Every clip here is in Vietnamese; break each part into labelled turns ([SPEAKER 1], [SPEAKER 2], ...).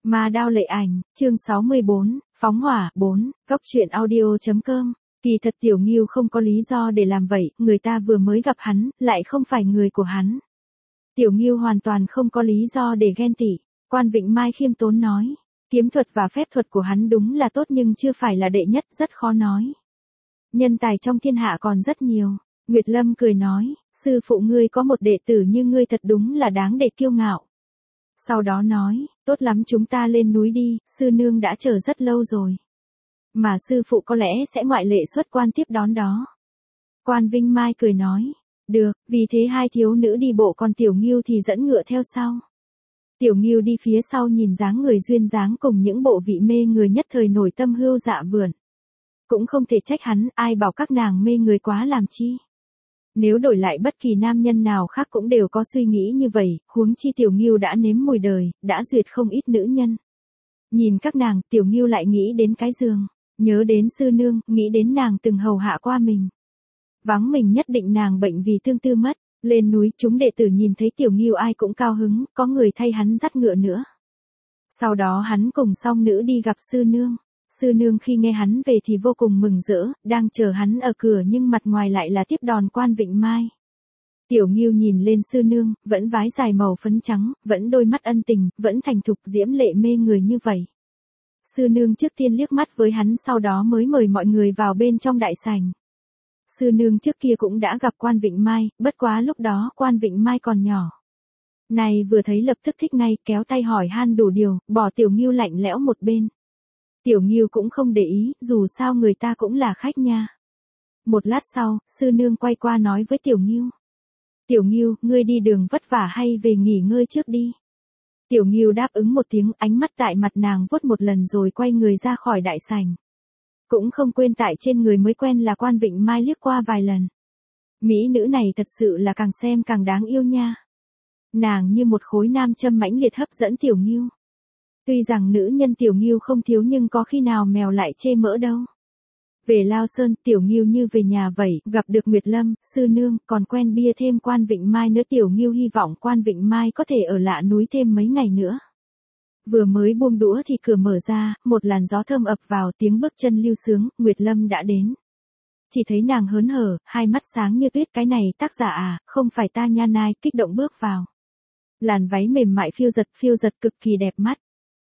[SPEAKER 1] Ma đao lệ ảnh, chương 64, phóng hỏa, 4, góc truyện audio.com. Kỳ thật Tiểu Ngưu không có lý do để làm vậy, người ta vừa mới gặp hắn, lại không phải người của hắn. Tiểu Ngưu hoàn toàn không có lý do để ghen tị. Quan Vịnh Mai khiêm tốn nói, kiếm thuật và phép thuật của hắn đúng là tốt nhưng chưa phải là đệ nhất, rất khó nói. Nhân tài trong thiên hạ còn rất nhiều. Nguyệt Lâm cười nói, sư phụ ngươi có một đệ tử như ngươi thật đúng là đáng để kiêu ngạo. Sau đó nói, tốt lắm chúng ta lên núi đi, sư nương đã chờ rất lâu rồi. Mà sư phụ có lẽ sẽ ngoại lệ xuất quan tiếp đón đó. Quan Vinh Mai cười nói, được, vì thế hai thiếu nữ đi bộ còn Tiểu Ngưu thì dẫn ngựa theo sau. Tiểu Ngưu đi phía sau nhìn dáng người duyên dáng cùng những bộ vị mê người nhất thời nổi tâm hươu dạ vườn. Cũng không thể trách hắn, ai bảo các nàng mê người quá làm chi. Nếu đổi lại bất kỳ nam nhân nào khác cũng đều có suy nghĩ như vậy, huống chi Tiểu Ngưu đã nếm mùi đời, đã duyệt không ít nữ nhân. Nhìn các nàng, Tiểu Ngưu lại nghĩ đến cái giường, nhớ đến sư nương, nghĩ đến nàng từng hầu hạ qua mình. Vắng mình nhất định nàng bệnh vì tương tư mất. Lên núi chúng đệ tử nhìn thấy Tiểu Ngưu ai cũng cao hứng, có người thay hắn dắt ngựa nữa. Sau đó hắn cùng song nữ đi gặp sư nương. Sư nương khi nghe hắn về thì vô cùng mừng rỡ, đang chờ hắn ở cửa nhưng mặt ngoài lại là tiếp đòn Quan Vịnh Mai. Tiểu Ngưu nhìn lên sư nương, vẫn váy dài màu phấn trắng, vẫn đôi mắt ân tình, vẫn thành thục diễm lệ mê người như vậy. Sư nương trước tiên liếc mắt với hắn sau đó mới mời mọi người vào bên trong đại sảnh. Sư nương trước kia cũng đã gặp Quan Vịnh Mai, bất quá lúc đó Quan Vịnh Mai còn nhỏ. Này vừa thấy lập tức thích ngay, kéo tay hỏi han đủ điều, bỏ Tiểu Ngưu lạnh lẽo một bên. Tiểu Ngưu cũng không để ý, dù sao người ta cũng là khách nha. Một lát sau, sư nương quay qua nói với Tiểu Ngưu. Tiểu Ngưu, ngươi đi đường vất vả hay về nghỉ ngơi trước đi. Tiểu Ngưu đáp ứng một tiếng, ánh mắt tại mặt nàng vuốt một lần rồi quay người ra khỏi đại sảnh. Cũng không quên tại trên người mới quen là Quan Vịnh Mai liếc qua vài lần. Mỹ nữ này thật sự là càng xem càng đáng yêu nha. Nàng như một khối nam châm mãnh liệt hấp dẫn Tiểu Ngưu. Tuy rằng nữ nhân Tiểu Ngưu không thiếu nhưng có khi nào mèo lại chê mỡ đâu. Về Lao Sơn, Tiểu Ngưu như về nhà vậy, gặp được Nguyệt Lâm, sư nương, còn quen bia thêm Quan Vịnh Mai nữa. Tiểu Ngưu hy vọng Quan Vịnh Mai có thể ở lạ núi thêm mấy ngày nữa. Vừa mới buông đũa thì cửa mở ra, một làn gió thơm ập vào, tiếng bước chân lưu sướng, Nguyệt Lâm đã đến. Chỉ thấy nàng hớn hở, hai mắt sáng như tuyết, cái này tác giả à, không phải ta nha nai, kích động bước vào. Làn váy mềm mại phiêu giật cực kỳ đẹp mắt.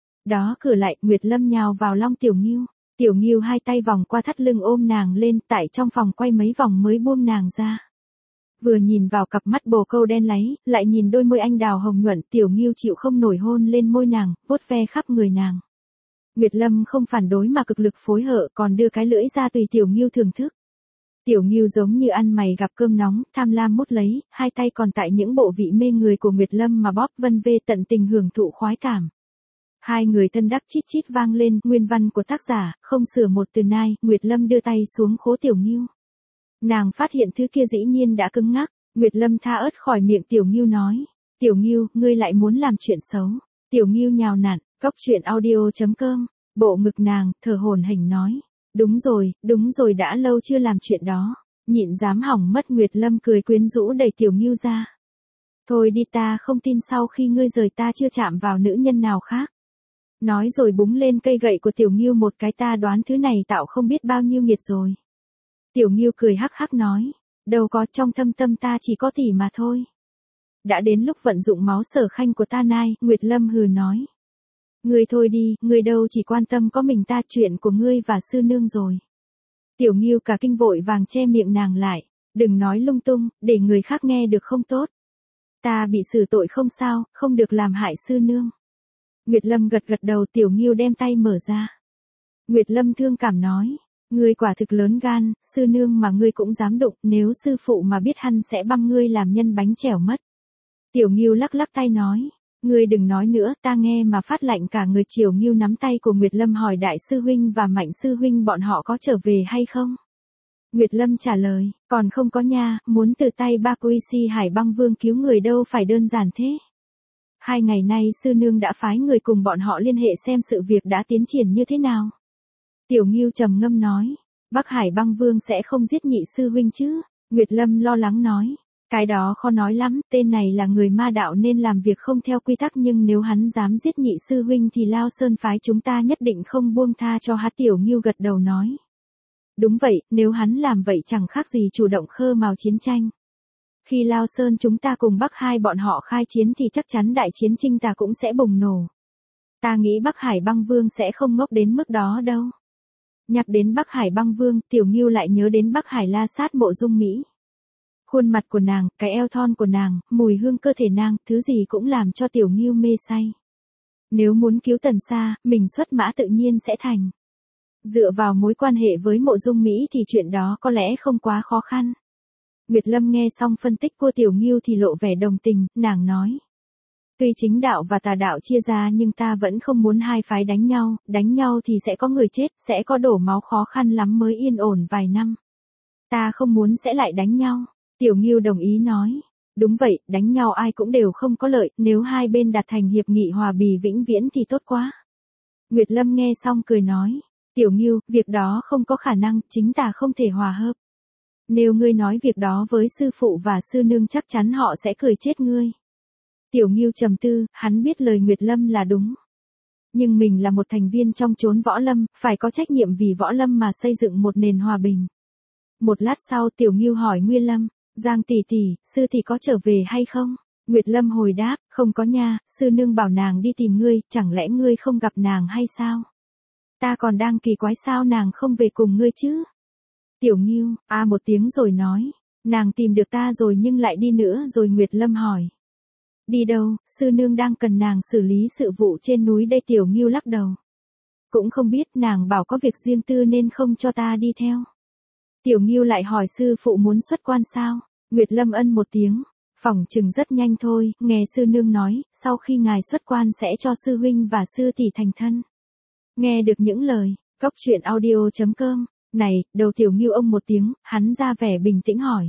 [SPEAKER 1] Đó cửa lại, Nguyệt Lâm nhào vào lòng Tiểu Ngưu. Tiểu Ngưu hai tay vòng qua thắt lưng ôm nàng lên, tại trong phòng quay mấy vòng mới buông nàng ra. Vừa nhìn vào cặp mắt bồ câu đen láy, lại nhìn đôi môi anh đào hồng nhuận, Tiểu Ngưu chịu không nổi hôn lên môi nàng, vuốt ve khắp người nàng. Nguyệt Lâm không phản đối mà cực lực phối hợp, còn đưa cái lưỡi ra tùy Tiểu Ngưu thưởng thức. Tiểu Ngưu giống như ăn mày gặp cơm nóng, tham lam mút lấy, hai tay còn tại những bộ vị mê người của Nguyệt Lâm mà bóp vân vê tận tình hưởng thụ khoái cảm. Hai người thân đắc chít chít vang lên, nguyên văn của tác giả, không sửa một từ nai, Nguyệt Lâm đưa tay xuống khố Tiểu Ngưu. Nàng phát hiện thứ kia dĩ nhiên đã cứng ngắc, Nguyệt Lâm tha ớt khỏi miệng Tiểu Ngưu nói, Tiểu Ngưu, ngươi lại muốn làm chuyện xấu. Tiểu Ngưu nhào nặn, góc truyện audio.com, bộ ngực nàng, thở hổn hển nói, đúng rồi đã lâu chưa làm chuyện đó, nhịn dám hỏng mất. Nguyệt Lâm cười quyến rũ đẩy Tiểu Ngưu ra. Thôi đi, ta không tin sau khi ngươi rời ta chưa chạm vào nữ nhân nào khác. Nói rồi búng lên cây gậy của Tiểu Ngưu một cái, ta đoán thứ này tạo không biết bao nhiêu nghiệt rồi. Tiểu Ngưu cười hắc hắc nói, đâu có, trong thâm tâm ta chỉ có tỷ mà thôi. Đã đến lúc vận dụng máu sở khanh của ta nai, Nguyệt Lâm hừ nói. Ngươi thôi đi, ngươi đâu chỉ quan tâm có mình ta, chuyện của ngươi và sư nương rồi. Tiểu Ngưu cả kinh vội vàng che miệng nàng lại, đừng nói lung tung, để người khác nghe được không tốt. Ta bị xử tội không sao, không được làm hại sư nương. Nguyệt Lâm gật đầu. Tiểu Ngưu đem tay mở ra. Nguyệt Lâm thương cảm nói, ngươi quả thực lớn gan, sư nương mà ngươi cũng dám đụng, nếu sư phụ mà biết hắn sẽ băm ngươi làm nhân bánh chèo mất. Tiểu Ngưu lắc tay nói, ngươi đừng nói nữa, ta nghe mà phát lạnh cả người. Tiểu Ngưu nắm tay của Nguyệt Lâm hỏi đại sư huynh và Mạnh sư huynh bọn họ có trở về hay không? Nguyệt Lâm trả lời, còn không có nha, muốn từ tay Ba Quy Si Hải Băng Vương cứu người đâu phải đơn giản thế. 2 ngày nay sư nương đã phái người cùng bọn họ liên hệ xem sự việc đã tiến triển như thế nào. Tiểu Ngưu trầm ngâm nói, Bắc Hải Băng Vương sẽ không giết nhị sư huynh chứ? Nguyệt Lâm lo lắng nói, Cái đó khó nói lắm, tên này là người ma đạo nên làm việc không theo quy tắc, nhưng nếu hắn dám giết nhị sư huynh thì Lao Sơn phái chúng ta nhất định không buông tha cho hắn. Tiểu Ngưu gật đầu nói. Đúng vậy, nếu hắn làm vậy chẳng khác gì chủ động khơi mào chiến tranh. Khi Lao Sơn chúng ta cùng Bắc Hai bọn họ khai chiến thì chắc chắn đại chiến Trinh ta cũng sẽ bùng nổ. Ta nghĩ Bắc Hải Băng Vương sẽ không ngốc đến mức đó đâu. Nhắc đến Bắc Hải Băng Vương, Tiểu Ngưu lại nhớ đến Bắc Hải La Sát Mộ Dung Mỹ. Khuôn mặt của nàng, cái eo thon của nàng, mùi hương cơ thể nàng, thứ gì cũng làm cho Tiểu Ngưu mê say. Nếu muốn cứu Tần Sa, mình xuất mã tự nhiên sẽ thành. Dựa vào mối quan hệ với Mộ Dung Mỹ thì chuyện đó có lẽ không quá khó khăn. Nguyệt Lâm nghe xong phân tích của Tiểu Ngưu thì lộ vẻ đồng tình, nàng nói. Tuy chính đạo và tà đạo chia ra nhưng ta vẫn không muốn hai phái đánh nhau thì sẽ có người chết, sẽ có đổ máu, khó khăn lắm mới yên ổn vài năm. Ta không muốn sẽ lại đánh nhau. Tiểu Ngưu đồng ý nói. Đúng vậy, đánh nhau ai cũng đều không có lợi, nếu hai bên đạt thành hiệp nghị hòa bình vĩnh viễn thì tốt quá. Nguyệt Lâm nghe xong cười nói. Tiểu Ngưu, việc đó không có khả năng, chính ta không thể hòa hợp. Nếu ngươi nói việc đó với sư phụ và sư nương chắc chắn họ sẽ cười chết ngươi. Tiểu Ngưu trầm tư, hắn biết lời Nguyệt Lâm là đúng. Nhưng mình là một thành viên trong chốn võ lâm, phải có trách nhiệm vì võ lâm mà xây dựng một nền hòa bình. Một lát sau Tiểu Ngưu hỏi Nguyên Lâm, Giang tỷ tỷ, sư tỷ có trở về hay không? Nguyệt Lâm hồi đáp, không có nha, sư nương bảo nàng đi tìm ngươi, chẳng lẽ ngươi không gặp nàng hay sao? Ta còn đang kỳ quái sao nàng không về cùng ngươi chứ? Tiểu Ngưu, một tiếng rồi nói, nàng tìm được ta rồi nhưng lại đi nữa rồi. Nguyệt Lâm hỏi. Đi đâu, sư nương đang cần nàng xử lý sự vụ trên núi đây. Tiểu Ngưu lắc đầu. Cũng không biết, nàng bảo có việc riêng tư nên không cho ta đi theo. Tiểu Ngưu lại hỏi sư phụ muốn xuất quan sao? Nguyệt Lâm ân một tiếng, phỏng chừng rất nhanh thôi, nghe sư nương nói, sau khi ngài xuất quan sẽ cho sư huynh và sư tỷ thành thân. Nghe được những lời, coctruyện.audio.com, này, đầu Tiểu Ngưu ông một tiếng, hắn ra vẻ bình tĩnh hỏi.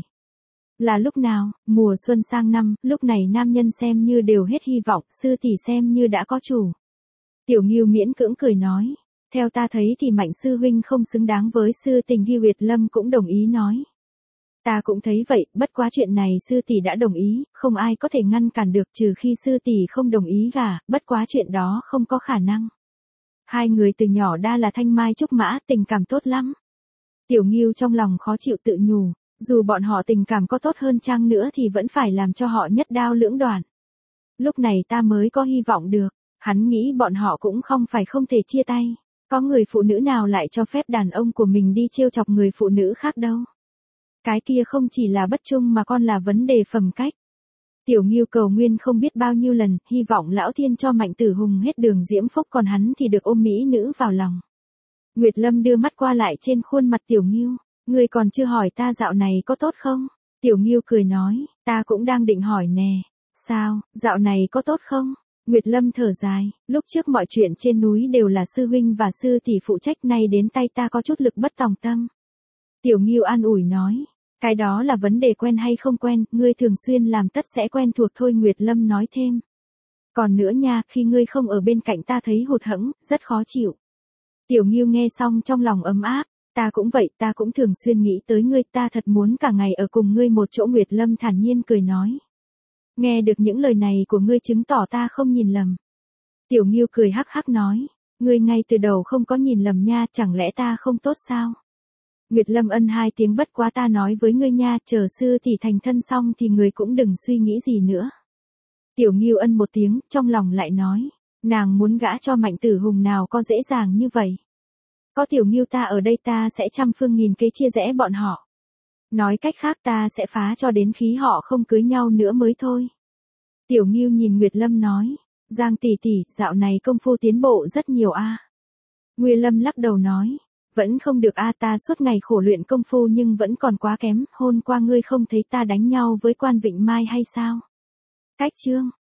[SPEAKER 1] Là lúc nào? Mùa xuân sang năm, lúc này nam nhân xem như đều hết hy vọng, sư tỷ xem như đã có chủ. Tiểu Ngưu miễn cưỡng cười nói. Theo ta thấy thì Mạnh sư huynh không xứng đáng với sư tình. Nguyệt Lâm cũng đồng ý nói. Ta cũng thấy vậy, bất quá chuyện này sư tỷ đã đồng ý, không ai có thể ngăn cản được trừ khi sư tỷ không đồng ý gả, bất quá chuyện đó không có khả năng. Hai người từ nhỏ đã là thanh mai trúc mã, tình cảm tốt lắm. Tiểu Ngưu trong lòng khó chịu tự nhủ, dù bọn họ tình cảm có tốt hơn chăng nữa thì vẫn phải làm cho họ nhất đao lưỡng đoạn. Lúc này ta mới có hy vọng được, hắn nghĩ bọn họ cũng không phải không thể chia tay. Có người phụ nữ nào lại cho phép đàn ông của mình đi trêu chọc người phụ nữ khác đâu. Cái kia không chỉ là bất trung mà còn là vấn đề phẩm cách. Tiểu Ngưu cầu nguyên không biết bao nhiêu lần, hy vọng lão thiên cho Mạnh Tử Hùng hết đường diễm phúc, còn hắn thì được ôm mỹ nữ vào lòng. Nguyệt Lâm đưa mắt qua lại trên khuôn mặt Tiểu Ngưu, ngươi còn chưa hỏi ta dạo này có tốt không? Tiểu Ngưu cười nói, ta cũng đang định hỏi nè. Sao, dạo này có tốt không? Nguyệt Lâm thở dài, lúc trước mọi chuyện trên núi đều là sư huynh và sư tỷ phụ trách, nay đến tay ta có chút lực bất tòng tâm. Tiểu Ngưu an ủi nói, cái đó là vấn đề quen hay không quen, ngươi thường xuyên làm tất sẽ quen thuộc thôi. Nguyệt Lâm nói thêm. Còn nữa nha, khi ngươi không ở bên cạnh ta thấy hụt hẫng, rất khó chịu. Tiểu Ngưu nghe xong trong lòng ấm áp, ta cũng vậy, ta cũng thường xuyên nghĩ tới ngươi, ta thật muốn cả ngày ở cùng ngươi một chỗ. Nguyệt Lâm thản nhiên cười nói. Nghe được những lời này của ngươi chứng tỏ ta không nhìn lầm. Tiểu Ngưu cười hắc hắc nói, ngươi ngay từ đầu không có nhìn lầm nha, chẳng lẽ ta không tốt sao? Nguyệt Lâm ân hai tiếng, bất quá ta nói với ngươi nha, chờ sư tỷ thành thân xong thì ngươi cũng đừng suy nghĩ gì nữa. Tiểu Ngưu ân một tiếng, trong lòng lại nói, nàng muốn gả cho Mạnh Tử Hùng nào có dễ dàng như vậy. Có Tiểu Ngưu ta ở đây ta sẽ trăm phương nghìn kế chia rẽ bọn họ. Nói cách khác ta sẽ phá cho đến khi họ không cưới nhau nữa mới thôi. Tiểu Ngưu nhìn Nguyệt Lâm nói, Giang tỷ tỷ, dạo này công phu tiến bộ rất nhiều a. Nguyệt Lâm lắc đầu nói, vẫn không được a, ta suốt ngày khổ luyện công phu nhưng vẫn còn quá kém, hôm qua ngươi không thấy ta đánh nhau với Quan Vịnh Mai hay sao? Cách chương